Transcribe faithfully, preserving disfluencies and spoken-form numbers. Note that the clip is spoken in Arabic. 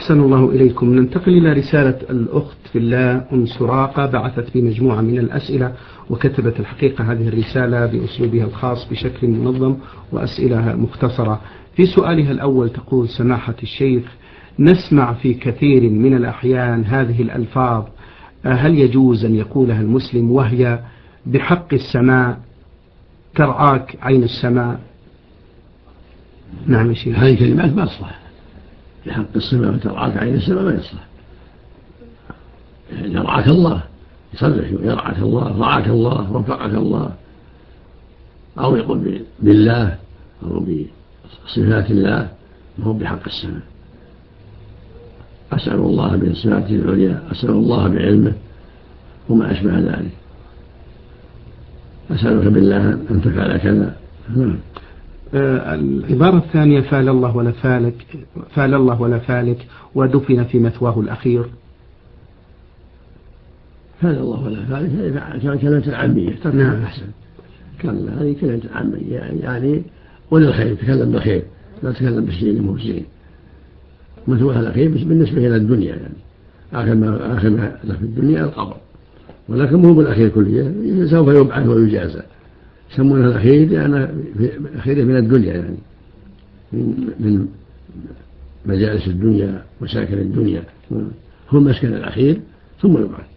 أحسن الله إليكم. ننتقل إلى رسالة الأخت في الله أم سراقة، بعثت في مجموعة من الأسئلة وكتبت الحقيقة هذه الرسالة بأسلوبها الخاص بشكل منظم وأسئلة مختصرة. في سؤالها الأول تقول: سماحة الشيخ، نسمع في كثير من الأحيان هذه الألفاظ، هل يجوز أن يقولها المسلم وهي بحق السماء ترعاك عين السماء؟ نعم شيخ. هذه الكلمات ما تصلح. بحق السماء وترعاك عين السماء ما يصلح. يرعاك الله يصرح يرعاك الله، رعاك الله، وفقك الله، أو يقول بالله أو بصفات الله، وهو بحق السماء. أسأل الله بصفاته العليا، أسأل الله بعلمه وما أشبه ذلك، أسألك بالله أن تفعل كذا. نعم. آه العبارة الثانية: فال الله ولا فالك، فال الله ولا فالك ودفن في مثواه الأخير. فال الله ولا فالك هذه كلمة عامية. نعم. أحسن. كان هذه كلمة عامية يعني وللخير، تكلم بالخير لا تكلم بالشيء المفسدين. مثواه الأخير بالنسبة إلى الدنيا، يعني آخر ما آخر ما له في الدنيا القبر، ولكن مو بالأخير كلية، سوف يبعث ويجازى. يسمونه الأخير لأن أخيره من الدنيا، يعني من مجالس الدنيا وساكن الدنيا، هو المسكن الأخير ثم يبعث.